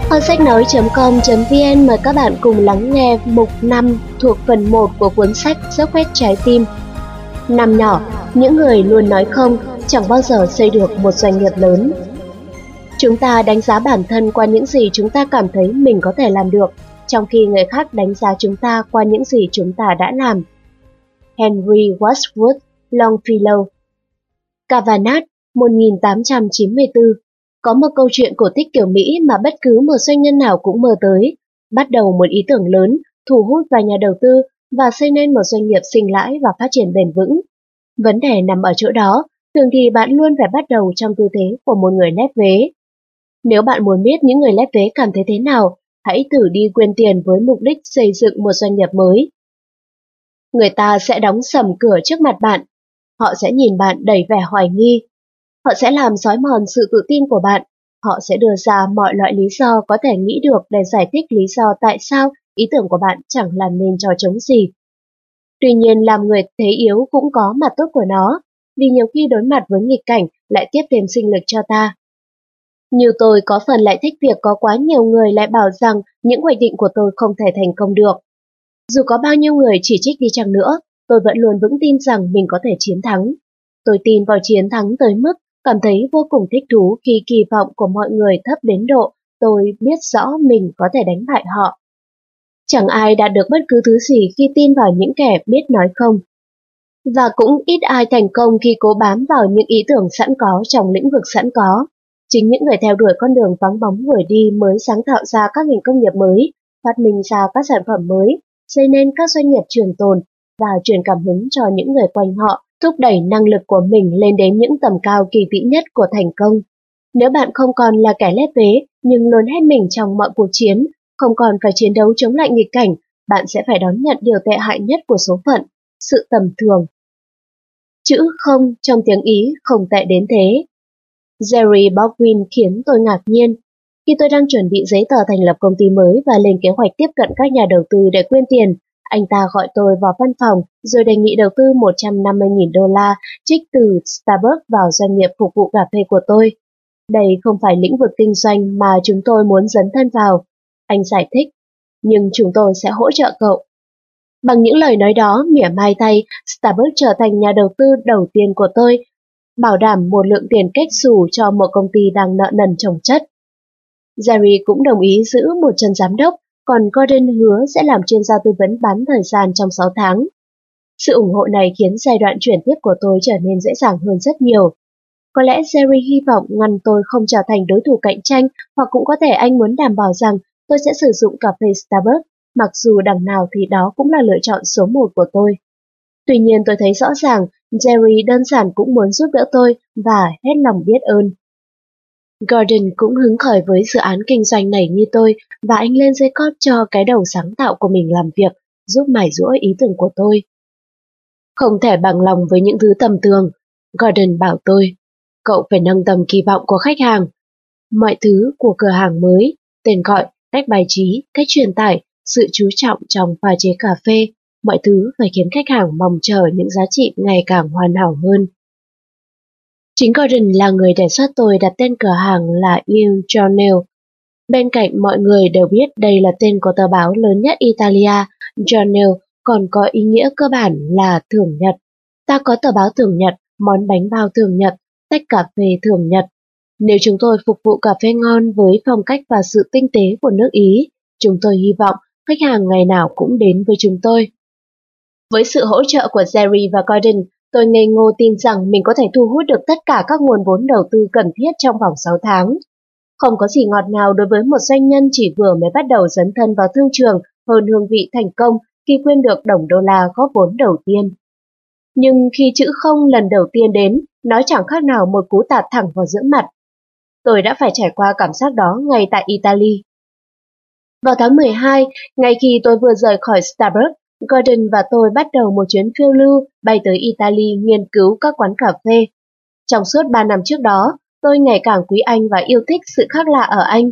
Kho sách nói.com.vn mời các bạn cùng lắng nghe mục 5 thuộc phần 1 của cuốn sách Dốc Hết Trái Tim. Năm nhỏ, những người luôn nói không chẳng bao giờ xây được một doanh nghiệp lớn. Chúng ta đánh giá bản thân qua những gì chúng ta cảm thấy mình có thể làm được, trong khi người khác đánh giá chúng ta qua những gì chúng ta đã làm. Henry Wadsworth Longfellow. Cavanagh, 1894. Có một câu chuyện cổ tích kiểu Mỹ mà bất cứ một doanh nhân nào cũng mơ tới. Bắt đầu một ý tưởng lớn, thu hút vài nhà đầu tư và xây nên một doanh nghiệp sinh lãi và phát triển bền vững. Vấn đề nằm ở chỗ đó, thường thì bạn luôn phải bắt đầu trong tư thế của một người lép vế. Nếu bạn muốn biết những người lép vế cảm thấy thế nào, hãy thử đi quyên tiền với mục đích xây dựng một doanh nghiệp mới. Người ta sẽ đóng sầm cửa trước mặt bạn. Họ sẽ nhìn bạn đầy vẻ hoài nghi. Họ sẽ làm xói mòn sự tự tin của bạn. Họ sẽ đưa ra mọi loại lý do có thể nghĩ được để giải thích lý do tại sao ý tưởng của bạn chẳng làm nên trò trống gì. Tuy nhiên, làm người thế yếu cũng có mặt tốt của nó, vì nhiều khi đối mặt với nghịch cảnh lại tiếp thêm sinh lực cho ta. Như tôi có phần lại thích việc có quá nhiều người lại bảo rằng những hoạch định của tôi không thể thành công được. Dù có bao nhiêu người chỉ trích đi chăng nữa, tôi vẫn luôn vững tin rằng mình có thể chiến thắng. Tôi tin vào chiến thắng tới mức cảm thấy vô cùng thích thú khi kỳ vọng của mọi người thấp đến độ tôi biết rõ mình có thể đánh bại họ. Chẳng ai đạt được bất cứ thứ gì khi tin vào những kẻ biết nói không. Và cũng ít ai thành công khi cố bám vào những ý tưởng sẵn có trong lĩnh vực sẵn có. Chính những người theo đuổi con đường vắng bóng vừa đi mới sáng tạo ra các ngành công nghiệp mới, phát minh ra các sản phẩm mới, xây nên các doanh nghiệp trường tồn và truyền cảm hứng cho những người quanh họ, thúc đẩy năng lực của mình lên đến những tầm cao kỳ vĩ nhất của thành công. Nếu bạn không còn là kẻ lép vế nhưng luôn hết mình trong mọi cuộc chiến, không còn phải chiến đấu chống lại nghịch cảnh, bạn sẽ phải đón nhận điều tệ hại nhất của số phận, sự tầm thường. Chữ không trong tiếng Ý không tệ đến thế. Jerry Baldwin khiến tôi ngạc nhiên. Khi tôi đang chuẩn bị giấy tờ thành lập công ty mới và lên kế hoạch tiếp cận các nhà đầu tư để quyên tiền, anh ta gọi tôi vào văn phòng rồi đề nghị đầu tư $150.000 trích từ Starbucks vào doanh nghiệp phục vụ cà phê của tôi. Đây không phải lĩnh vực kinh doanh mà chúng tôi muốn dấn thân vào, anh giải thích, nhưng chúng tôi sẽ hỗ trợ cậu. Bằng những lời nói đó, mỉa mai thay, Starbucks trở thành nhà đầu tư đầu tiên của tôi, bảo đảm một lượng tiền kết xù cho một công ty đang nợ nần chồng chất. Jerry cũng đồng ý giữ một chân giám đốc, còn Gordon hứa sẽ làm chuyên gia tư vấn bán thời gian trong 6 tháng. Sự ủng hộ này khiến giai đoạn chuyển tiếp của tôi trở nên dễ dàng hơn rất nhiều. Có lẽ Jerry hy vọng ngăn tôi không trở thành đối thủ cạnh tranh, hoặc cũng có thể anh muốn đảm bảo rằng tôi sẽ sử dụng cà phê Starbucks, mặc dù đằng nào thì đó cũng là lựa chọn số 1 của tôi. Tuy nhiên tôi thấy rõ ràng Jerry đơn giản cũng muốn giúp đỡ tôi và hết lòng biết ơn. Gordon cũng hứng khởi với dự án kinh doanh này như tôi và anh lên dây cót cho cái đầu sáng tạo của mình làm việc, giúp mài giũa ý tưởng của tôi. Không thể bằng lòng với những thứ tầm thường, Gordon bảo tôi. Cậu phải nâng tầm kỳ vọng của khách hàng. Mọi thứ của cửa hàng mới, tên gọi, cách bài trí, cách truyền tải, sự chú trọng trong pha chế cà phê, mọi thứ phải khiến khách hàng mong chờ những giá trị ngày càng hoàn hảo hơn. Chính Gordon là người đề xuất tôi đặt tên cửa hàng là Il Giornale. Bên cạnh mọi người đều biết đây là tên của tờ báo lớn nhất Italia, Giornale còn có ý nghĩa cơ bản là thường nhật. Ta có tờ báo thường nhật, món bánh bao thường nhật, tách cà phê thường nhật. Nếu chúng tôi phục vụ cà phê ngon với phong cách và sự tinh tế của nước Ý, chúng tôi hy vọng khách hàng ngày nào cũng đến với chúng tôi. Với sự hỗ trợ của Jerry và Gordon, tôi ngây ngô tin rằng mình có thể thu hút được tất cả các nguồn vốn đầu tư cần thiết trong vòng 6 tháng. Không có gì ngọt ngào đối với một doanh nhân chỉ vừa mới bắt đầu dấn thân vào thương trường hơn hương vị thành công khi quyên được đồng đô la góp vốn đầu tiên. Nhưng khi chữ không lần đầu tiên đến, nó chẳng khác nào một cú tạt thẳng vào giữa mặt. Tôi đã phải trải qua cảm giác đó ngay tại Italy. Vào tháng 12, ngay khi tôi vừa rời khỏi Starbucks, Gordon và tôi bắt đầu một chuyến phiêu lưu bay tới Italy nghiên cứu các quán cà phê. Trong suốt 3 năm trước đó, tôi ngày càng quý anh và yêu thích sự khác lạ ở anh.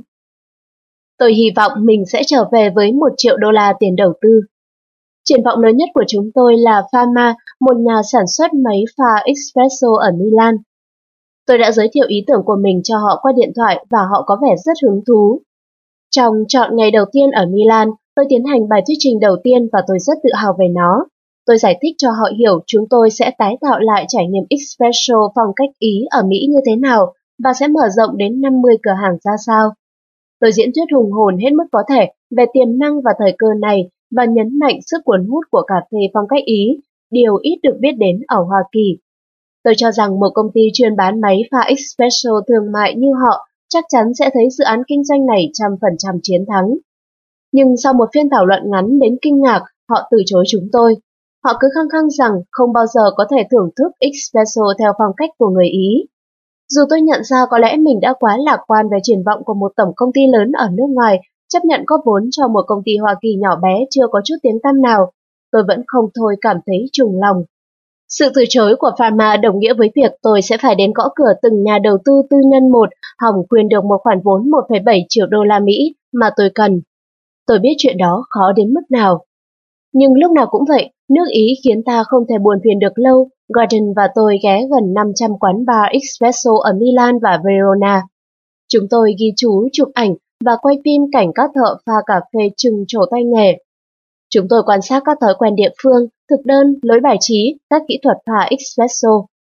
Tôi hy vọng mình sẽ trở về với $1 triệu tiền đầu tư. Triển vọng lớn nhất của chúng tôi là Fama, một nhà sản xuất máy pha espresso ở Milan. Tôi đã giới thiệu ý tưởng của mình cho họ qua điện thoại và họ có vẻ rất hứng thú. Trong trọn ngày đầu tiên ở Milan, tôi tiến hành bài thuyết trình đầu tiên và tôi rất tự hào về nó. Tôi giải thích cho họ hiểu chúng tôi sẽ tái tạo lại trải nghiệm espresso phong cách Ý ở Mỹ như thế nào và sẽ mở rộng đến 50 cửa hàng ra sao. Tôi diễn thuyết hùng hồn hết mức có thể về tiềm năng và thời cơ này và nhấn mạnh sức cuốn hút của cà phê phong cách Ý, điều ít được biết đến ở Hoa Kỳ. Tôi cho rằng một công ty chuyên bán máy pha espresso thương mại như họ chắc chắn sẽ thấy dự án kinh doanh này 100% chiến thắng. Nhưng sau một phiên thảo luận ngắn đến kinh ngạc, họ từ chối chúng tôi. Họ cứ khăng khăng rằng không bao giờ có thể thưởng thức espresso theo phong cách của người Ý. Dù tôi nhận ra có lẽ mình đã quá lạc quan về triển vọng của một tổng công ty lớn ở nước ngoài, chấp nhận góp vốn cho một công ty Hoa Kỳ nhỏ bé chưa có chút tiếng tăm nào, tôi vẫn không thôi cảm thấy trùng lòng. Sự từ chối của Pharma đồng nghĩa với việc tôi sẽ phải đến gõ cửa từng nhà đầu tư tư nhân một, hòng quyên được một khoản vốn 1,7 triệu đô la Mỹ mà tôi cần. Tôi biết chuyện đó khó đến mức nào. Nhưng lúc nào cũng vậy, nước Ý khiến ta không thể buồn phiền được lâu. Gordon và tôi ghé gần 500 quán bar espresso ở Milan và Verona. Chúng tôi ghi chú, chụp ảnh và quay phim cảnh các thợ pha cà phê trừng trổ tay nghề. Chúng tôi quan sát các thói quen địa phương, thực đơn, lối bài trí, các kỹ thuật pha espresso.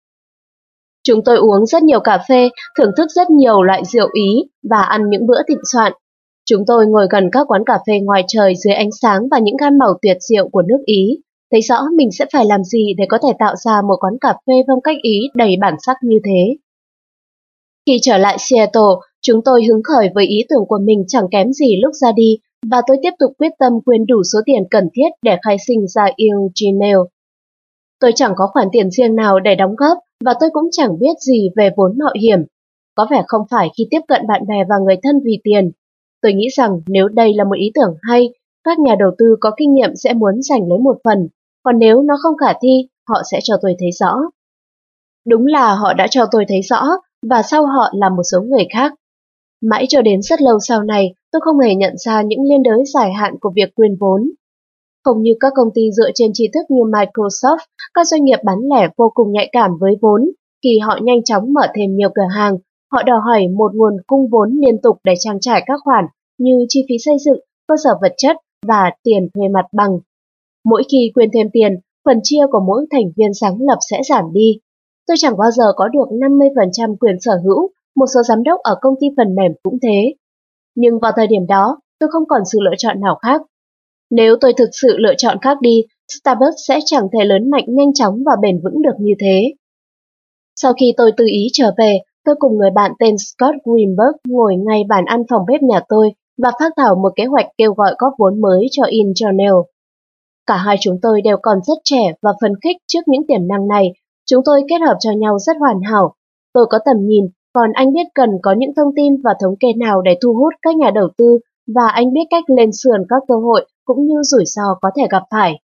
Chúng tôi uống rất nhiều cà phê, thưởng thức rất nhiều loại rượu Ý và ăn những bữa thịnh soạn. Chúng tôi ngồi gần các quán cà phê ngoài trời dưới ánh sáng và những gam màu tuyệt diệu của nước Ý, thấy rõ mình sẽ phải làm gì để có thể tạo ra một quán cà phê phong cách Ý đầy bản sắc như thế. Khi trở lại Seattle, chúng tôi hứng khởi với ý tưởng của mình chẳng kém gì lúc ra đi, và tôi tiếp tục quyết tâm quyên đủ số tiền cần thiết để khai sinh ra Eugenio. Tôi chẳng có khoản tiền riêng nào để đóng góp và tôi cũng chẳng biết gì về vốn mạo hiểm. Có vẻ không phải khi tiếp cận bạn bè và người thân vì tiền. Tôi nghĩ rằng nếu đây là một ý tưởng hay, các nhà đầu tư có kinh nghiệm sẽ muốn giành lấy một phần, còn nếu nó không khả thi, họ sẽ cho tôi thấy rõ. Đúng là họ đã cho tôi thấy rõ, và sau họ là một số người khác. Mãi cho đến rất lâu sau này, tôi không hề nhận ra những liên đới dài hạn của việc quyên vốn. Không như các công ty dựa trên tri thức như Microsoft, các doanh nghiệp bán lẻ vô cùng nhạy cảm với vốn. Khi họ nhanh chóng mở thêm nhiều cửa hàng, họ đòi hỏi một nguồn cung vốn liên tục để trang trải các khoản như chi phí xây dựng, cơ sở vật chất và tiền thuê mặt bằng. Mỗi khi quyên thêm tiền, phần chia của mỗi thành viên sáng lập sẽ giảm đi. Tôi chẳng bao giờ có được 50% quyền sở hữu, một số giám đốc ở công ty phần mềm cũng thế. Nhưng vào thời điểm đó, tôi không còn sự lựa chọn nào khác. Nếu tôi thực sự lựa chọn khác đi, Starbucks sẽ chẳng thể lớn mạnh nhanh chóng và bền vững được như thế. Sau khi tôi tự ý trở về, tôi cùng người bạn tên Scott Greenberg ngồi ngay bàn ăn phòng bếp nhà tôi và phác thảo một kế hoạch kêu gọi góp vốn mới cho Injournal. Cả hai chúng tôi đều còn rất trẻ và phấn khích trước những tiềm năng này. Chúng tôi kết hợp cho nhau rất hoàn hảo. Tôi có tầm nhìn, còn anh biết cần có những thông tin và thống kê nào để thu hút các nhà đầu tư, và anh biết cách lên sườn các cơ hội cũng như rủi ro có thể gặp phải.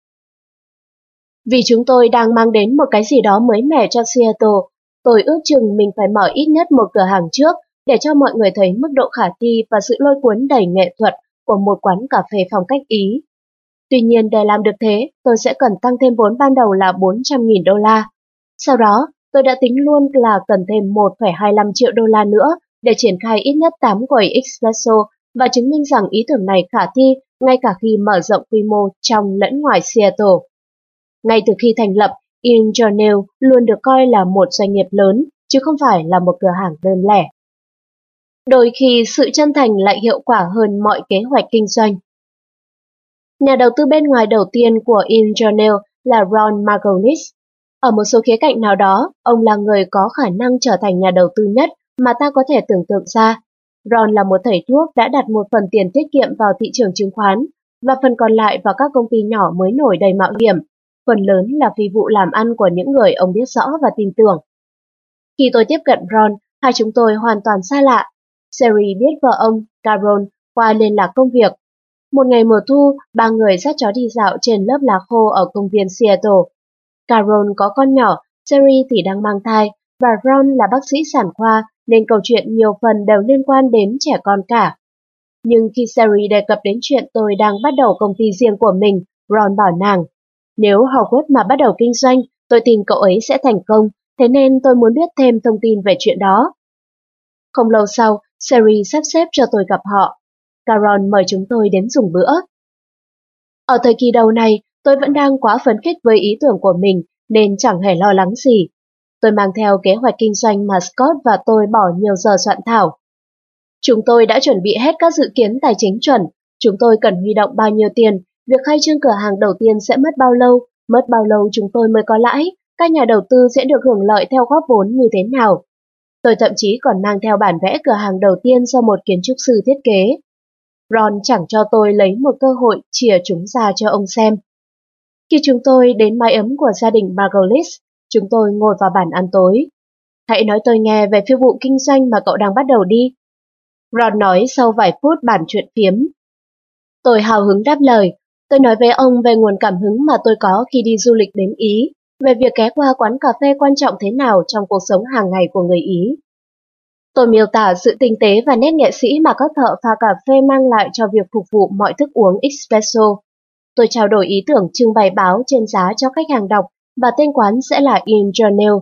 Vì chúng tôi đang mang đến một cái gì đó mới mẻ cho Seattle, tôi ước chừng mình phải mở ít nhất một cửa hàng trước để cho mọi người thấy mức độ khả thi và sự lôi cuốn đầy nghệ thuật của một quán cà phê phong cách Ý. Tuy nhiên để làm được thế, tôi sẽ cần tăng thêm vốn ban đầu là 400.000 đô la. Sau đó, tôi đã tính luôn là cần thêm 1,25 triệu đô la nữa để triển khai ít nhất 8 quầy espresso và chứng minh rằng ý tưởng này khả thi ngay cả khi mở rộng quy mô trong lẫn ngoài Seattle. Ngay từ khi thành lập, Injournal luôn được coi là một doanh nghiệp lớn, chứ không phải là một cửa hàng đơn lẻ. Đôi khi sự chân thành lại hiệu quả hơn mọi kế hoạch kinh doanh. Nhà đầu tư bên ngoài đầu tiên của Injournal là Ron Margolis. Ở một số khía cạnh nào đó, ông là người có khả năng trở thành nhà đầu tư nhất mà ta có thể tưởng tượng ra. Ron là một thầy thuốc đã đặt một phần tiền tiết kiệm vào thị trường chứng khoán, và phần còn lại vào các công ty nhỏ mới nổi đầy mạo hiểm. Phần lớn là phi vụ làm ăn của những người ông biết rõ và tin tưởng. Khi tôi tiếp cận Ron, hai chúng tôi hoàn toàn xa lạ. Sherry biết vợ ông, Carol, qua liên lạc công việc. Một ngày mùa thu, ba người dắt chó đi dạo trên lớp lá khô ở công viên Seattle. Carol có con nhỏ, Sherry thì đang mang thai, và Ron là bác sĩ sản khoa nên câu chuyện nhiều phần đều liên quan đến trẻ con cả. Nhưng khi Sherry đề cập đến chuyện tôi đang bắt đầu công ty riêng của mình, Ron bảo nàng, nếu Howard mà bắt đầu kinh doanh, tôi tin cậu ấy sẽ thành công, thế nên tôi muốn biết thêm thông tin về chuyện đó. Không lâu sau, Sherry sắp xếp cho tôi gặp họ. Caron mời chúng tôi đến dùng bữa. Ở thời kỳ đầu này, tôi vẫn đang quá phấn khích với ý tưởng của mình nên chẳng hề lo lắng gì. Tôi mang theo kế hoạch kinh doanh mà Scott và tôi bỏ nhiều giờ soạn thảo. Chúng tôi đã chuẩn bị hết các dự kiến tài chính chuẩn. Chúng tôi cần huy động bao nhiêu tiền, việc khai trương cửa hàng đầu tiên sẽ mất bao lâu chúng tôi mới có lãi, các nhà đầu tư sẽ được hưởng lợi theo góp vốn như thế nào. Tôi thậm chí còn mang theo bản vẽ cửa hàng đầu tiên do một kiến trúc sư thiết kế. Ron chẳng cho tôi lấy một cơ hội chìa chúng ra cho ông xem. Khi chúng tôi đến mái ấm của gia đình Margolis, chúng tôi ngồi vào bàn ăn tối. Hãy nói tôi nghe về phi vụ kinh doanh mà cậu đang bắt đầu đi. Ron nói sau vài phút bàn chuyện phiếm. Tôi hào hứng đáp lời. Tôi nói với ông về nguồn cảm hứng mà tôi có khi đi du lịch đến Ý, về việc ghé qua quán cà phê quan trọng thế nào trong cuộc sống hàng ngày của người Ý. Tôi miêu tả sự tinh tế và nét nghệ sĩ mà các thợ pha cà phê mang lại cho việc phục vụ mọi thức uống espresso. Tôi trao đổi ý tưởng trưng bày báo trên giá cho khách hàng đọc và tên quán sẽ là In Journal.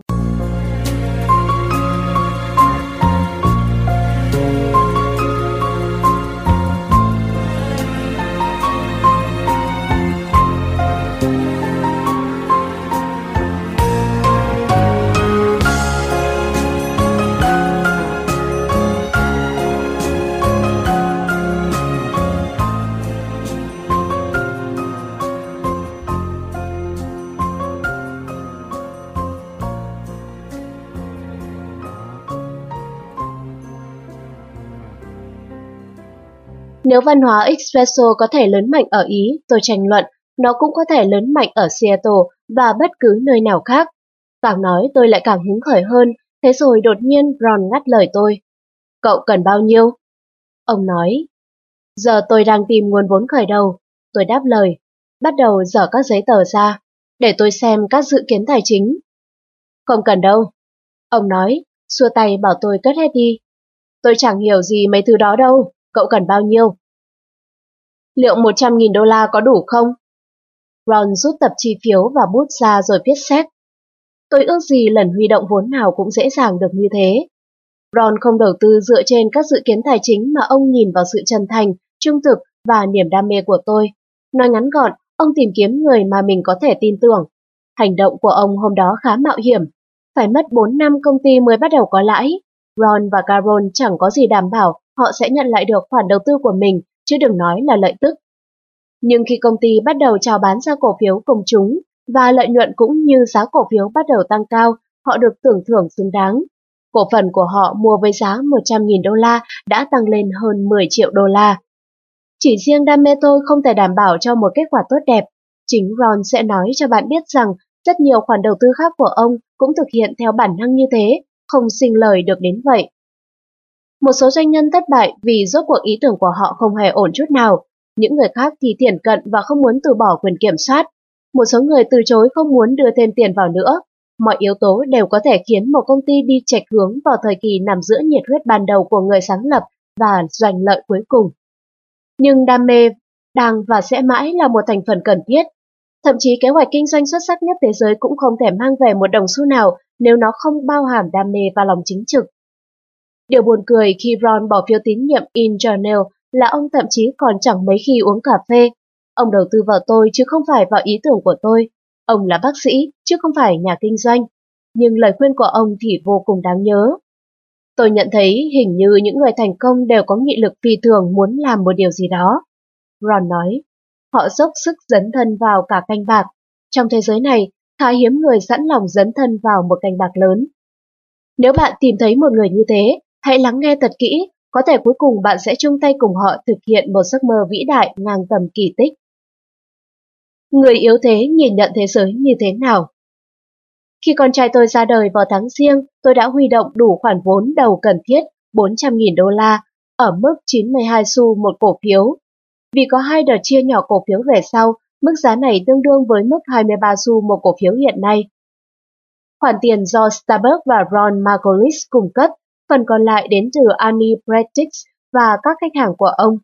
Nếu văn hóa espresso có thể lớn mạnh ở Ý, tôi tranh luận, nó cũng có thể lớn mạnh ở Seattle và bất cứ nơi nào khác. Càng nói tôi lại càng hứng khởi hơn, thế rồi đột nhiên Ron ngắt lời tôi. Cậu cần bao nhiêu? Ông nói. Giờ tôi đang tìm nguồn vốn khởi đầu. Tôi đáp lời, bắt đầu dở các giấy tờ ra, để tôi xem các dự kiến tài chính. Không cần đâu. Ông nói, xua tay bảo tôi cất hết đi. Tôi chẳng hiểu gì mấy thứ đó đâu. Cậu cần bao nhiêu? Liệu 100.000 đô la có đủ không? Ron rút tập chi phiếu và bút ra rồi viết séc. Tôi ước gì lần huy động vốn nào cũng dễ dàng được như thế. Ron không đầu tư dựa trên các dự kiến tài chính mà ông nhìn vào sự chân thành, trung thực và niềm đam mê của tôi. Nói ngắn gọn, ông tìm kiếm người mà mình có thể tin tưởng. Hành động của ông hôm đó khá mạo hiểm. Phải mất 4 năm công ty mới bắt đầu có lãi. Ron và Carol chẳng có gì đảm bảo họ sẽ nhận lại được khoản đầu tư của mình, chứ đừng nói là lợi tức. Nhưng khi công ty bắt đầu chào bán ra cổ phiếu công chúng và lợi nhuận cũng như giá cổ phiếu bắt đầu tăng cao, họ được tưởng thưởng xứng đáng. Cổ phần của họ mua với giá 100.000 đô la đã tăng lên hơn 10 triệu đô la. Chỉ riêng đam mê tôi không thể đảm bảo cho một kết quả tốt đẹp. Chính Ron sẽ nói cho bạn biết rằng rất nhiều khoản đầu tư khác của ông cũng thực hiện theo bản năng như thế, không sinh lời được đến vậy. Một số doanh nhân thất bại vì rốt cuộc ý tưởng của họ không hề ổn chút nào. Những người khác thì thiển cận và không muốn từ bỏ quyền kiểm soát. Một số người từ chối không muốn đưa thêm tiền vào nữa. Mọi yếu tố đều có thể khiến một công ty đi chệch hướng vào thời kỳ nằm giữa nhiệt huyết ban đầu của người sáng lập và giành lợi cuối cùng. Nhưng đam mê đang và sẽ mãi là một thành phần cần thiết. Thậm chí kế hoạch kinh doanh xuất sắc nhất thế giới cũng không thể mang về một đồng xu nào nếu nó không bao hàm đam mê và lòng chính trực. Điều buồn cười khi Ron bỏ phiếu tín nhiệm In Journal là ông thậm chí còn chẳng mấy khi uống cà phê. Ông đầu tư vào tôi chứ không phải vào ý tưởng của tôi. Ông là bác sĩ chứ không phải nhà kinh doanh. Nhưng lời khuyên của ông thì vô cùng đáng nhớ. Tôi nhận thấy hình như những người thành công đều có nghị lực phi thường muốn làm một điều gì đó. Ron nói, họ dốc sức dấn thân vào cả canh bạc. Trong thế giới này, khá hiếm người sẵn lòng dấn thân vào một canh bạc lớn. Nếu bạn tìm thấy một người như thế, hãy lắng nghe thật kỹ, có thể cuối cùng bạn sẽ chung tay cùng họ thực hiện một giấc mơ vĩ đại ngang tầm kỳ tích. Người yếu thế nhìn nhận thế giới như thế nào? Khi con trai tôi ra đời vào tháng Giêng, tôi đã huy động đủ khoản vốn đầu cần thiết 400.000 đô la, ở mức 92 xu một cổ phiếu. Vì có 2 đợt chia nhỏ cổ phiếu về sau, mức giá này tương đương với mức 23 xu một cổ phiếu hiện nay. Khoản tiền do Starbucks và Ron Margolis cung cấp, phần còn lại đến từ Annie Prentice và các khách hàng của ông.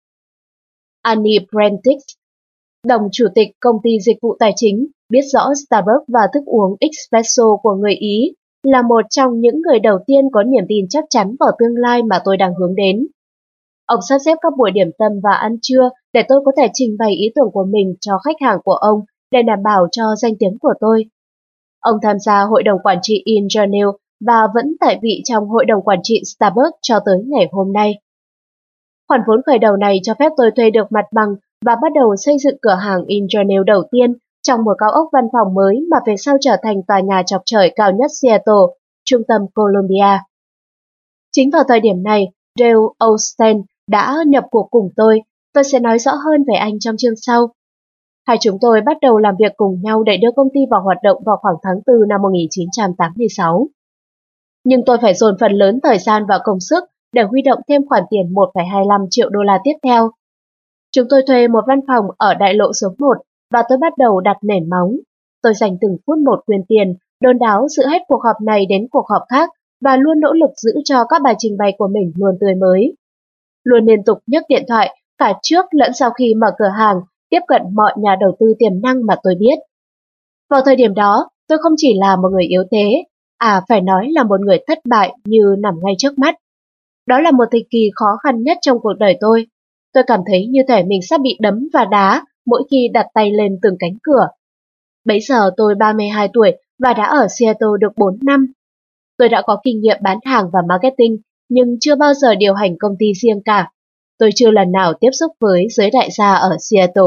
Annie Prentice, đồng chủ tịch công ty dịch vụ tài chính, biết rõ Starbucks và thức uống espresso của người Ý, là một trong những người đầu tiên có niềm tin chắc chắn vào tương lai mà tôi đang hướng đến. Ông sắp xếp các buổi điểm tâm và ăn trưa để tôi có thể trình bày ý tưởng của mình cho khách hàng của ông để đảm bảo cho danh tiếng của tôi. Ông tham gia hội đồng quản trị Ingenue và vẫn tại vị trong hội đồng quản trị Starbucks cho tới ngày hôm nay. Khoản vốn khởi đầu này cho phép tôi thuê được mặt bằng và bắt đầu xây dựng cửa hàng Ingenue đầu tiên trong một cao ốc văn phòng mới mà về sau trở thành tòa nhà chọc trời cao nhất Seattle, trung tâm Columbia. Chính vào thời điểm này, Dale Osteen đã nhập cuộc cùng tôi sẽ nói rõ hơn về anh trong chương sau. Hai chúng tôi bắt đầu làm việc cùng nhau để đưa công ty vào hoạt động vào khoảng tháng 4 năm 1986. Nhưng tôi phải dồn phần lớn thời gian và công sức để huy động thêm khoản tiền 1,25 triệu đô la tiếp theo. Chúng tôi thuê một văn phòng ở đại lộ số 1 và tôi bắt đầu đặt nền móng. Tôi dành từng phút một quyên tiền, đôn đáo giữ hết cuộc họp này đến cuộc họp khác và luôn nỗ lực giữ cho các bài trình bày của mình luôn tươi mới. Luôn liên tục nhấc điện thoại cả trước lẫn sau khi mở cửa hàng, tiếp cận mọi nhà đầu tư tiềm năng mà tôi biết. Vào thời điểm đó, tôi không chỉ là một người yếu thế, phải nói là một người thất bại như nằm ngay trước mắt. Đó là một thời kỳ khó khăn nhất trong cuộc đời tôi. Tôi cảm thấy như thể mình sắp bị đấm và đá mỗi khi đặt tay lên từng cánh cửa. Bấy giờ tôi 32 tuổi và đã ở Seattle được 4 năm. Tôi đã có kinh nghiệm bán hàng và marketing, nhưng chưa bao giờ điều hành công ty riêng cả. Tôi chưa lần nào tiếp xúc với giới đại gia ở Seattle.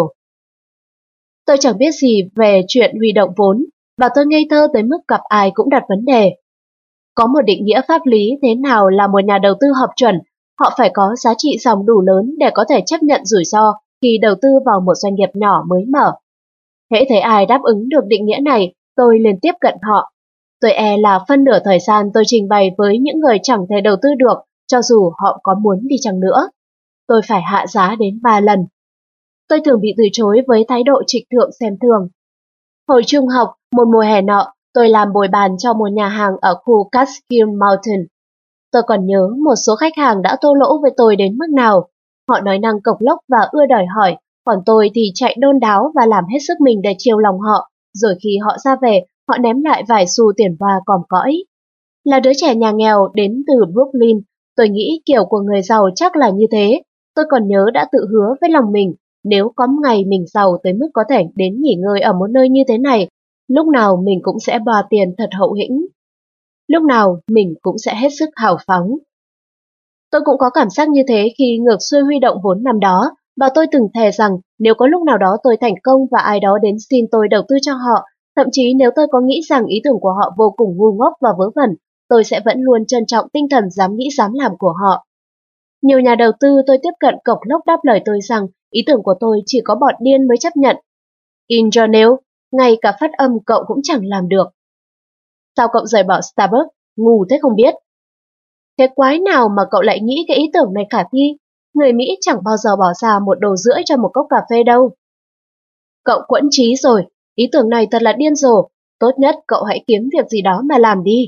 Tôi chẳng biết gì về chuyện huy động vốn, và tôi ngây thơ tới mức gặp ai cũng đặt vấn đề. Có một định nghĩa pháp lý thế nào là một nhà đầu tư hợp chuẩn, họ phải có giá trị dòng đủ lớn để có thể chấp nhận rủi ro khi đầu tư vào một doanh nghiệp nhỏ mới mở. Hễ thấy ai đáp ứng được định nghĩa này, tôi liền tiếp cận họ. Tôi là phân nửa thời gian tôi trình bày với những người chẳng thể đầu tư được, cho dù họ có muốn đi chăng nữa. Tôi phải hạ giá đến 3 lần. Tôi thường bị từ chối với thái độ trịch thượng xem thường. Hồi trung học, một mùa hè nọ, tôi làm bồi bàn cho một nhà hàng ở khu Catskill Mountain. Tôi còn nhớ một số khách hàng đã thô lỗ với tôi đến mức nào. Họ nói năng cộc lốc và ưa đòi hỏi, còn tôi thì chạy đôn đáo và làm hết sức mình để chiều lòng họ, rồi khi họ ra về, họ ném lại vài xu tiền hoa còm cõi. Là đứa trẻ nhà nghèo đến từ Brooklyn, tôi nghĩ kiểu của người giàu chắc là như thế. Tôi còn nhớ đã tự hứa với lòng mình, nếu có ngày mình giàu tới mức có thể đến nghỉ ngơi ở một nơi như thế này, lúc nào mình cũng sẽ bòa tiền thật hậu hĩnh. Lúc nào mình cũng sẽ hết sức hào phóng. Tôi cũng có cảm giác như thế khi ngược xuôi huy động vốn năm đó, và tôi từng thề rằng nếu có lúc nào đó tôi thành công và ai đó đến xin tôi đầu tư cho họ, thậm chí nếu tôi có nghĩ rằng ý tưởng của họ vô cùng ngu ngốc và vớ vẩn, tôi sẽ vẫn luôn trân trọng tinh thần dám nghĩ dám làm của họ. Nhiều nhà đầu tư tôi tiếp cận cộc lốc đáp lời tôi rằng ý tưởng của tôi chỉ có bọn điên mới chấp nhận. Ingenue, ngay cả phát âm cậu cũng chẳng làm được. Sao cậu rời bỏ Starbucks? Ngu thế không biết. Thế quái nào mà cậu lại nghĩ cái ý tưởng này khả thi? Người Mỹ chẳng bao giờ bỏ ra $1.50 cho một cốc cà phê đâu. Cậu quẫn trí rồi, ý tưởng này thật là điên rồ. Tốt nhất cậu hãy kiếm việc gì đó mà làm đi.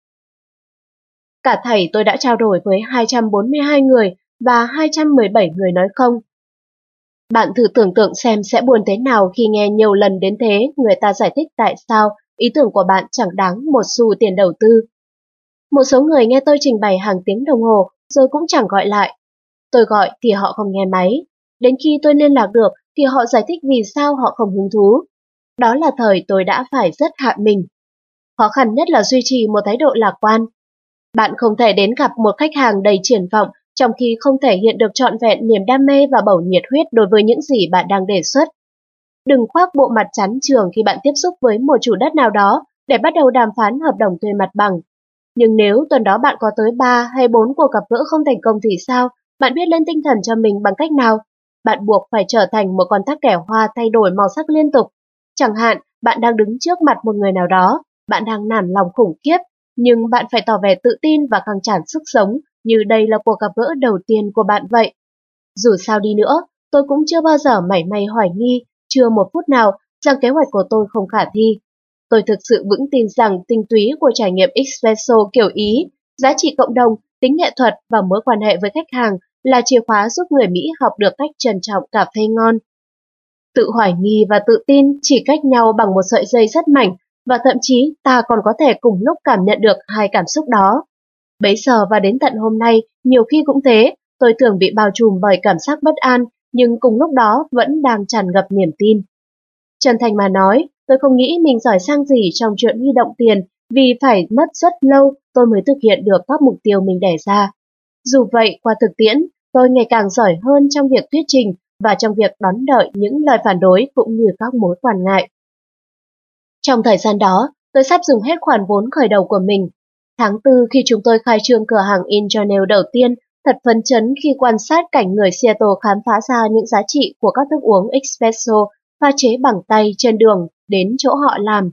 Cả thảy tôi đã trao đổi với 242 người và 217 người nói không. Bạn thử tưởng tượng xem sẽ buồn thế nào khi nghe nhiều lần đến thế người ta giải thích tại sao ý tưởng của bạn chẳng đáng một xu tiền đầu tư. Một số người nghe tôi trình bày hàng tiếng đồng hồ rồi cũng chẳng gọi lại. Tôi gọi thì họ không nghe máy. Đến khi tôi liên lạc được thì họ giải thích vì sao họ không hứng thú. Đó là thời tôi đã phải rất hạ mình. Khó khăn nhất là duy trì một thái độ lạc quan. Bạn không thể đến gặp một khách hàng đầy triển vọng trong khi không thể hiện được trọn vẹn niềm đam mê và bầu nhiệt huyết đối với những gì bạn đang đề xuất. Đừng khoác bộ mặt chán chường khi bạn tiếp xúc với một chủ đất nào đó để bắt đầu đàm phán hợp đồng thuê mặt bằng. Nhưng nếu tuần đó bạn có tới 3 hay 4 cuộc gặp gỡ không thành công thì sao? Bạn biết lên tinh thần cho mình bằng cách nào? Bạn buộc phải trở thành một con thác kẻ hoa thay đổi màu sắc liên tục. Chẳng hạn, bạn đang đứng trước mặt một người nào đó, bạn đang nản lòng khủng khiếp, nhưng bạn phải tỏ vẻ tự tin và căng tràn sức sống như đây là cuộc gặp gỡ đầu tiên của bạn vậy. Dù sao đi nữa, tôi cũng chưa bao giờ mảy may hoài nghi, chưa một phút nào, rằng kế hoạch của tôi không khả thi. Tôi thực sự vững tin rằng tinh túy của trải nghiệm espresso kiểu Ý, giá trị cộng đồng, tính nghệ thuật và mối quan hệ với khách hàng là chìa khóa giúp người Mỹ học được cách trân trọng cà phê ngon. Tự hoài nghi và tự tin chỉ cách nhau bằng một sợi dây rất mảnh, và thậm chí ta còn có thể cùng lúc cảm nhận được hai cảm xúc đó. Bấy giờ và đến tận hôm nay, nhiều khi cũng thế, tôi thường bị bao trùm bởi cảm giác bất an, nhưng cùng lúc đó vẫn đang tràn ngập niềm tin. Chân thành mà nói, tôi không nghĩ mình giỏi sang gì trong chuyện huy động tiền, vì phải mất rất lâu tôi mới thực hiện được các mục tiêu mình đề ra. Dù vậy, qua thực tiễn, tôi ngày càng giỏi hơn trong việc thuyết trình và trong việc đón đợi những lời phản đối cũng như các mối quan ngại. Trong thời gian đó, tôi sắp dùng hết khoản vốn khởi đầu của mình. Tháng 4 khi chúng tôi khai trương cửa hàng InJournal đầu tiên, thật phấn chấn khi quan sát cảnh người Seattle khám phá ra những giá trị của các thức uống espresso pha chế bằng tay trên đường đến chỗ họ làm.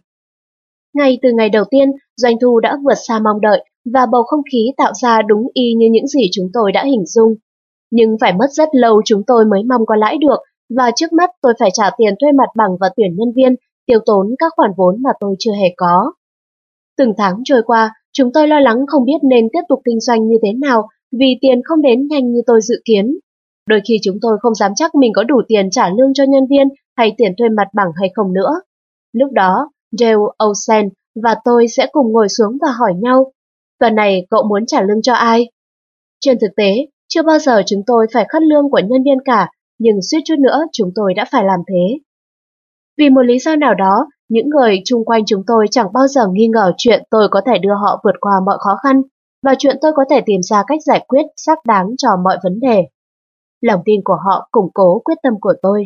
Ngay từ ngày đầu tiên, doanh thu đã vượt xa mong đợi và bầu không khí tạo ra đúng y như những gì chúng tôi đã hình dung. Nhưng phải mất rất lâu chúng tôi mới mong có lãi được, và trước mắt tôi phải trả tiền thuê mặt bằng và tuyển nhân viên, tiêu tốn các khoản vốn mà tôi chưa hề có. Từng tháng trôi qua, chúng tôi lo lắng không biết nên tiếp tục kinh doanh như thế nào vì tiền không đến nhanh như tôi dự kiến. Đôi khi chúng tôi không dám chắc mình có đủ tiền trả lương cho nhân viên hay tiền thuê mặt bằng hay không nữa. Lúc đó, Dale Olsen và tôi sẽ cùng ngồi xuống và hỏi nhau, tuần này cậu muốn trả lương cho ai? Trên thực tế, chưa bao giờ chúng tôi phải khất lương của nhân viên cả, nhưng suýt chút nữa chúng tôi đã phải làm thế. Vì một lý do nào đó, những người chung quanh chúng tôi chẳng bao giờ nghi ngờ chuyện tôi có thể đưa họ vượt qua mọi khó khăn và chuyện tôi có thể tìm ra cách giải quyết xác đáng cho mọi vấn đề. Lòng tin của họ củng cố quyết tâm của tôi.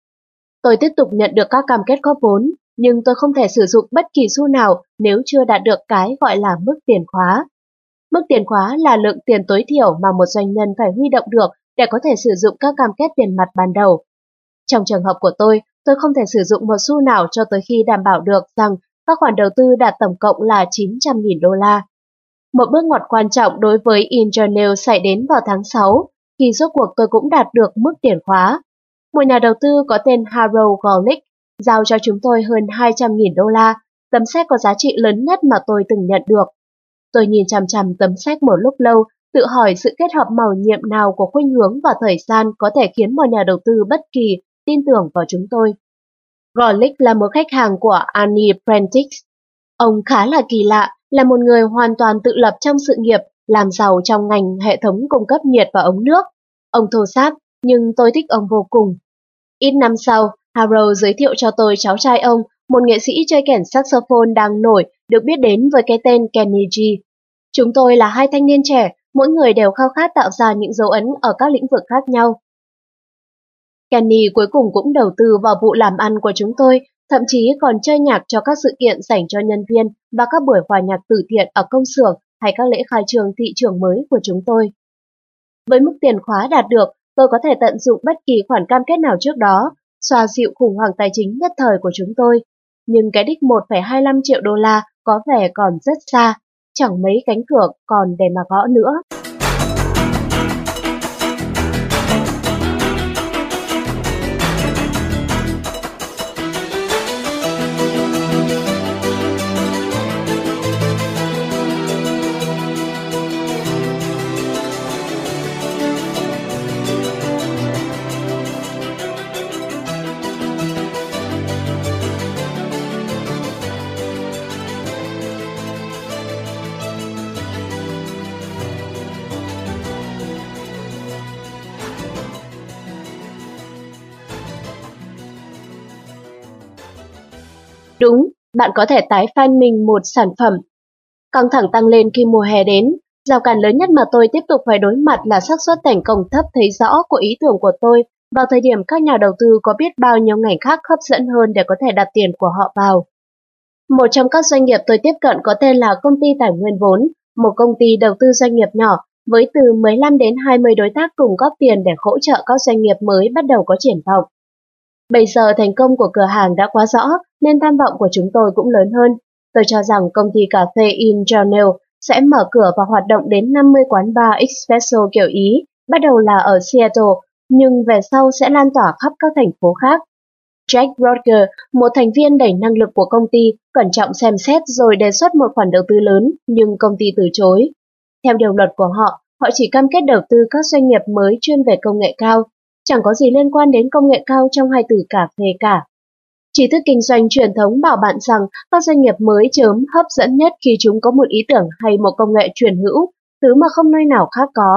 Tôi tiếp tục nhận được các cam kết góp vốn, nhưng tôi không thể sử dụng bất kỳ xu nào nếu chưa đạt được cái gọi là mức tiền khóa. Mức tiền khóa là lượng tiền tối thiểu mà một doanh nhân phải huy động được để có thể sử dụng các cam kết tiền mặt ban đầu. Trong trường hợp của tôi không thể sử dụng một xu nào cho tới khi đảm bảo được rằng các khoản đầu tư đạt tổng cộng là 900.000 đô la. Một bước ngoặt quan trọng đối với InJournal xảy đến vào tháng 6, khi rốt cuộc tôi cũng đạt được mức tiền khóa. Một nhà đầu tư có tên Harold Gorlick giao cho chúng tôi hơn 200.000 đô la, tấm séc có giá trị lớn nhất mà tôi từng nhận được. Tôi nhìn chằm chằm tấm séc một lúc lâu, tự hỏi sự kết hợp màu nhiệm nào của khuynh hướng và thời gian có thể khiến một nhà đầu tư bất kỳ tin tưởng vào chúng tôi. Gorlick là một khách hàng của Annie Prentice. Ông khá là kỳ lạ, là một người hoàn toàn tự lập trong sự nghiệp, làm giàu trong ngành hệ thống cung cấp nhiệt và ống nước. Ông thô sáp, nhưng tôi thích ông vô cùng. Ít năm sau, Harold giới thiệu cho tôi cháu trai ông, một nghệ sĩ chơi kèn saxophone đang nổi, được biết đến với cái tên Kenny G. Chúng tôi là hai thanh niên trẻ, mỗi người đều khao khát tạo ra những dấu ấn ở các lĩnh vực khác nhau. Kenny cuối cùng cũng đầu tư vào vụ làm ăn của chúng tôi, thậm chí còn chơi nhạc cho các sự kiện dành cho nhân viên và các buổi hòa nhạc từ thiện ở công xưởng hay các lễ khai trương thị trường mới của chúng tôi. Với mức tiền khóa đạt được, tôi có thể tận dụng bất kỳ khoản cam kết nào trước đó, xoa dịu khủng hoảng tài chính nhất thời của chúng tôi. Nhưng cái đích 1,25 triệu đô la có vẻ còn rất xa, chẳng mấy cánh cửa còn để mà gõ nữa. Đúng, bạn có thể tái fan mình một sản phẩm. Căng thẳng tăng lên khi mùa hè đến. Rào cản lớn nhất mà tôi tiếp tục phải đối mặt là xác suất thành công thấp thấy rõ của ý tưởng của tôi vào thời điểm các nhà đầu tư có biết bao nhiêu ngành khác hấp dẫn hơn để có thể đặt tiền của họ vào. Một trong các doanh nghiệp tôi tiếp cận có tên là Công ty Tài nguyên vốn, một công ty đầu tư doanh nghiệp nhỏ với từ 15 đến 20 đối tác cùng góp tiền để hỗ trợ các doanh nghiệp mới bắt đầu có triển vọng. Bây giờ thành công của cửa hàng đã quá rõ nên tham vọng của chúng tôi cũng lớn hơn. Tôi cho rằng công ty cà phê InJournal sẽ mở cửa và hoạt động đến 50 quán bar espresso kiểu Ý, bắt đầu là ở Seattle, nhưng về sau sẽ lan tỏa khắp các thành phố khác. Jack Rodger, một thành viên đầy năng lực của công ty, cẩn trọng xem xét rồi đề xuất một khoản đầu tư lớn, nhưng công ty từ chối. Theo điều luật của họ, họ chỉ cam kết đầu tư các doanh nghiệp mới chuyên về công nghệ cao. Chẳng có gì liên quan đến công nghệ cao trong hai từ cà phê cả. Tri thức kinh doanh truyền thống bảo bạn rằng các doanh nghiệp mới chớm hấp dẫn nhất khi chúng có một ý tưởng hay một công nghệ truyền hữu, thứ mà không nơi nào khác có.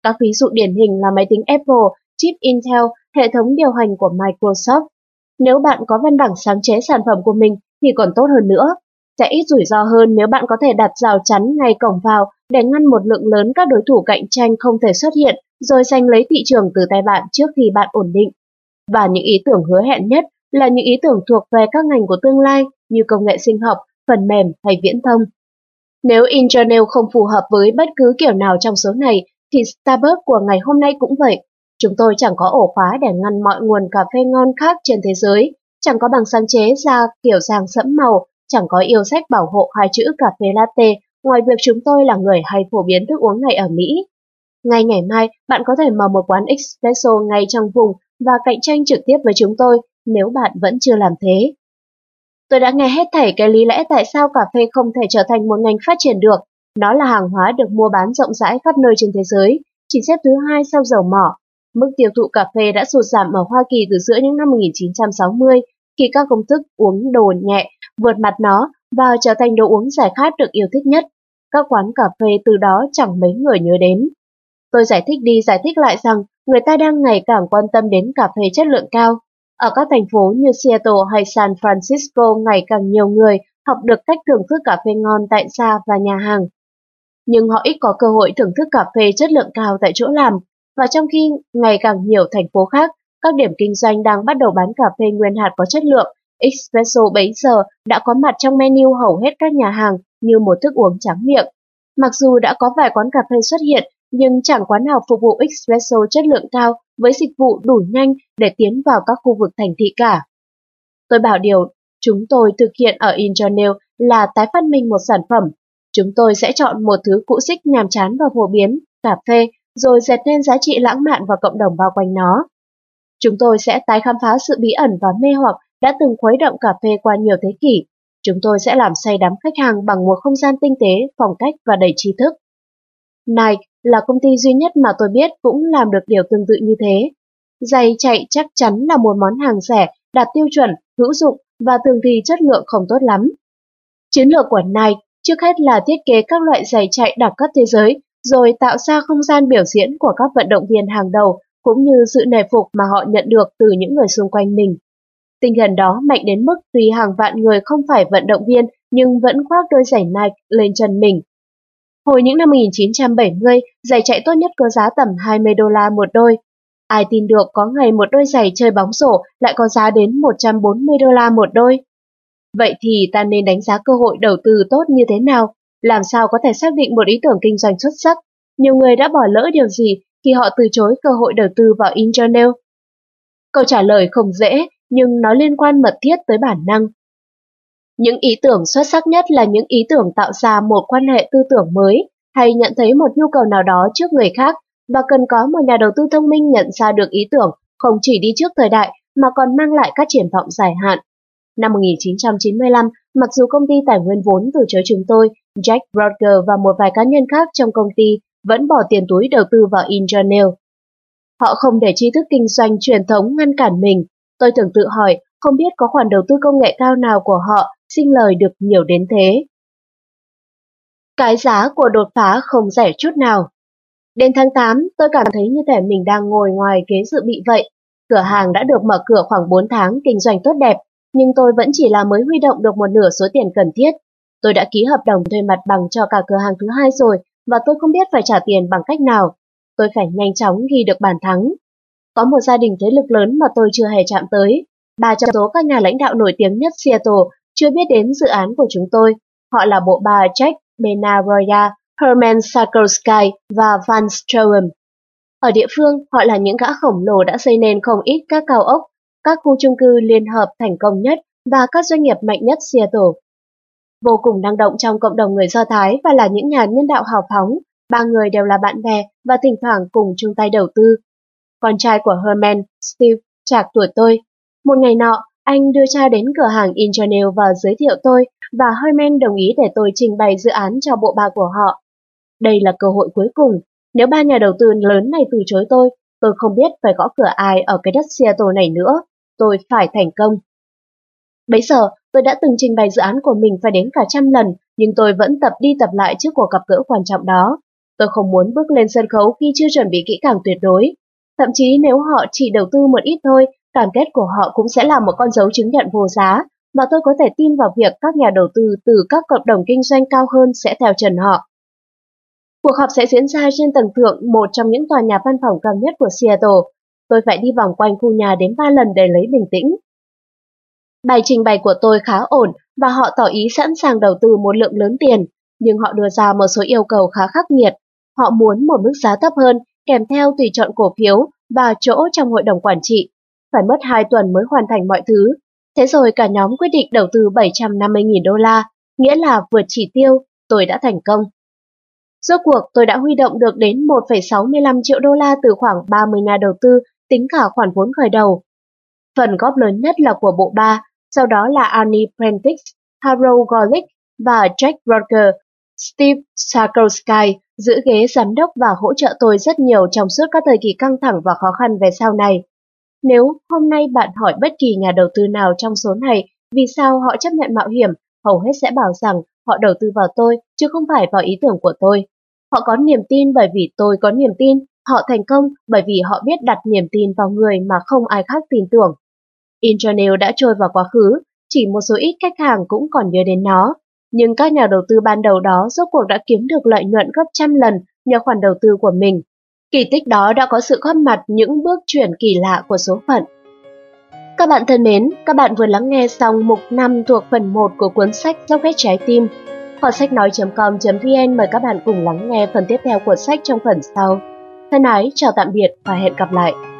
Các ví dụ điển hình là máy tính Apple, chip Intel, hệ thống điều hành của Microsoft. Nếu bạn có văn bằng sáng chế sản phẩm của mình thì còn tốt hơn nữa. Sẽ ít rủi ro hơn nếu bạn có thể đặt rào chắn ngay cổng vào để ngăn một lượng lớn các đối thủ cạnh tranh không thể xuất hiện rồi giành lấy thị trường từ tay bạn trước khi bạn ổn định. Và những ý tưởng hứa hẹn nhất là những ý tưởng thuộc về các ngành của tương lai như công nghệ sinh học, phần mềm hay viễn thông. Nếu Intranel không phù hợp với bất cứ kiểu nào trong số này thì Starbucks của ngày hôm nay cũng vậy. Chúng tôi chẳng có ổ khóa để ngăn mọi nguồn cà phê ngon khác trên thế giới, chẳng có bằng sáng chế ra kiểu dáng sẫm màu, chẳng có yêu sách bảo hộ hai chữ cà phê latte, ngoài việc chúng tôi là người hay phổ biến thức uống này ở Mỹ. Ngay ngày mai, bạn có thể mở một quán espresso ngay trong vùng và cạnh tranh trực tiếp với chúng tôi nếu bạn vẫn chưa làm thế. Tôi đã nghe hết thảy cái lý lẽ tại sao cà phê không thể trở thành một ngành phát triển được. Nó là hàng hóa được mua bán rộng rãi khắp nơi trên thế giới, chỉ xếp thứ hai sau dầu mỏ. Mức tiêu thụ cà phê đã sụt giảm ở Hoa Kỳ từ giữa những năm 1960 khi các công thức uống đồ nhẹ vượt mặt nó và trở thành đồ uống giải khát được yêu thích nhất. Các quán cà phê từ đó chẳng mấy người nhớ đến. Tôi giải thích đi giải thích lại rằng người ta đang ngày càng quan tâm đến cà phê chất lượng cao. Ở các thành phố như Seattle hay San Francisco ngày càng nhiều người học được cách thưởng thức cà phê ngon tại gia và nhà hàng. Nhưng họ ít có cơ hội thưởng thức cà phê chất lượng cao tại chỗ làm, và trong khi ngày càng nhiều thành phố khác, các điểm kinh doanh đang bắt đầu bán cà phê nguyên hạt có chất lượng, espresso bấy giờ đã có mặt trong menu hầu hết các nhà hàng như một thức uống tráng miệng. Mặc dù đã có vài quán cà phê xuất hiện, nhưng chẳng quán nào phục vụ espresso chất lượng cao với dịch vụ đủ nhanh để tiến vào các khu vực thành thị cả. Tôi bảo điều chúng tôi thực hiện ở Intranel là tái phát minh một sản phẩm. Chúng tôi sẽ chọn một thứ cũ xích nhàm chán và phổ biến, cà phê, rồi dệt nên giá trị lãng mạn vào cộng đồng bao quanh nó. Chúng tôi sẽ tái khám phá sự bí ẩn và mê hoặc đã từng khuấy động cà phê qua nhiều thế kỷ. Chúng tôi sẽ làm say đắm khách hàng bằng một không gian tinh tế, phong cách và đầy trí thức. Nike là công ty duy nhất mà tôi biết cũng làm được điều tương tự như thế. Giày chạy chắc chắn là một món hàng rẻ, đạt tiêu chuẩn, hữu dụng và thường thì chất lượng không tốt lắm. Chiến lược của Nike trước hết là thiết kế các loại giày chạy đẳng cấp thế giới, rồi tạo ra không gian biểu diễn của các vận động viên hàng đầu, cũng như sự nể phục mà họ nhận được từ những người xung quanh mình. Tinh thần đó mạnh đến mức tùy hàng vạn người không phải vận động viên nhưng vẫn khoác đôi giày Nike lên chân mình. Hồi những năm 1970, giày chạy tốt nhất có giá tầm 20 đô la một đôi. Ai tin được có ngày một đôi giày chơi bóng rổ lại có giá đến 140 đô la một đôi. Vậy thì ta nên đánh giá cơ hội đầu tư tốt như thế nào? Làm sao có thể xác định một ý tưởng kinh doanh xuất sắc? Nhiều người đã bỏ lỡ điều gì khi họ từ chối cơ hội đầu tư vào Intranel? Câu trả lời không dễ, nhưng nó liên quan mật thiết tới bản năng. Những ý tưởng xuất sắc nhất là những ý tưởng tạo ra một quan hệ tư tưởng mới hay nhận thấy một nhu cầu nào đó trước người khác, và cần có một nhà đầu tư thông minh nhận ra được ý tưởng không chỉ đi trước thời đại mà còn mang lại các triển vọng dài hạn. Năm 1995, mặc dù công ty tài nguyên vốn từ chối chúng tôi, Jack Broder và một vài cá nhân khác trong công ty vẫn bỏ tiền túi đầu tư vào Intranel. Họ không để tri thức kinh doanh truyền thống ngăn cản mình. Tôi thường tự hỏi, không biết có khoản đầu tư công nghệ cao nào của họ sinh lời được nhiều đến thế. Cái giá của đột phá không rẻ chút nào. Đến tháng 8, tôi cảm thấy như thể mình đang ngồi ngoài ghế dự bị vậy. Cửa hàng đã được mở cửa khoảng 4 tháng, kinh doanh tốt đẹp, nhưng tôi vẫn chỉ là mới huy động được một nửa số tiền cần thiết. Tôi đã ký hợp đồng thuê mặt bằng cho cả cửa hàng thứ hai rồi, và tôi không biết phải trả tiền bằng cách nào. Tôi phải nhanh chóng ghi được bàn thắng. Có một gia đình thế lực lớn mà tôi chưa hề chạm tới. 3 trong số các nhà lãnh đạo nổi tiếng nhất Seattle chưa biết đến dự án của chúng tôi. Họ là bộ ba Jack Benaroya, Herman Sakorsky và Van Stroheim. Ở địa phương, họ là những gã khổng lồ đã xây nên không ít các cao ốc, các khu chung cư liên hợp thành công nhất và các doanh nghiệp mạnh nhất Seattle. Vô cùng năng động trong cộng đồng người Do Thái và là những nhà nhân đạo hào phóng, ba người đều là bạn bè và thỉnh thoảng cùng chung tay đầu tư. Con trai của Herman, Steve, trạc tuổi tôi. Một ngày nọ, anh đưa cha đến cửa hàng Intranel và giới thiệu tôi, và Herman đồng ý để tôi trình bày dự án cho bộ ba của họ. Đây là cơ hội cuối cùng. Nếu ba nhà đầu tư lớn này từ chối tôi không biết phải gõ cửa ai ở cái đất Seattle này nữa. Tôi phải thành công. Bấy giờ, tôi đã từng trình bày dự án của mình phải đến cả 100 lần, nhưng tôi vẫn tập đi tập lại trước cuộc gặp gỡ quan trọng đó. Tôi không muốn bước lên sân khấu khi chưa chuẩn bị kỹ càng tuyệt đối. Thậm chí nếu họ chỉ đầu tư một ít thôi, cam kết của họ cũng sẽ là một con dấu chứng nhận vô giá, mà tôi có thể tin vào việc các nhà đầu tư từ các cộng đồng kinh doanh cao hơn sẽ theo chân họ. Cuộc họp sẽ diễn ra trên tầng thượng một trong những tòa nhà văn phòng cao nhất của Seattle. Tôi phải đi vòng quanh khu nhà đến 3 lần để lấy bình tĩnh. Bài trình bày của tôi khá ổn và họ tỏ ý sẵn sàng đầu tư một lượng lớn tiền, nhưng họ đưa ra một số yêu cầu khá khắc nghiệt. Họ muốn một mức giá thấp hơn, kèm theo tùy chọn cổ phiếu và chỗ trong hội đồng quản trị. Phải mất 2 tuần mới hoàn thành mọi thứ. Thế rồi cả nhóm quyết định đầu tư 750.000 đô la, nghĩa là vượt chỉ tiêu, tôi đã thành công. Rốt cuộc tôi đã huy động được đến 1,65 triệu đô la từ khoảng 30 nhà đầu tư, tính cả khoản vốn khởi đầu. Phần góp lớn nhất là của bộ ba, sau đó là Arnie Prentice, Harold Gorlick và Jack Roger. Steve Sarkowski giữ ghế giám đốc và hỗ trợ tôi rất nhiều trong suốt các thời kỳ căng thẳng và khó khăn về sau này. Nếu hôm nay bạn hỏi bất kỳ nhà đầu tư nào trong số này vì sao họ chấp nhận mạo hiểm, hầu hết sẽ bảo rằng họ đầu tư vào tôi chứ không phải vào ý tưởng của tôi. Họ có niềm tin bởi vì tôi có niềm tin, họ thành công bởi vì họ biết đặt niềm tin vào người mà không ai khác tin tưởng. Intranil đã trôi vào quá khứ, chỉ một số ít khách hàng cũng còn nhớ đến nó. Nhưng các nhà đầu tư ban đầu đó rốt cuộc đã kiếm được lợi nhuận gấp trăm lần nhờ khoản đầu tư của mình. Kỳ tích đó đã có sự góp mặt những bước chuyển kỳ lạ của số phận. Các bạn thân mến, các bạn vừa lắng nghe xong mục 5 thuộc phần 1 của cuốn sách Dốc Hết Trái Tim. Kho sách nói.com.vn mời các bạn cùng lắng nghe phần tiếp theo của sách trong phần sau. Thân ái, chào tạm biệt và hẹn gặp lại.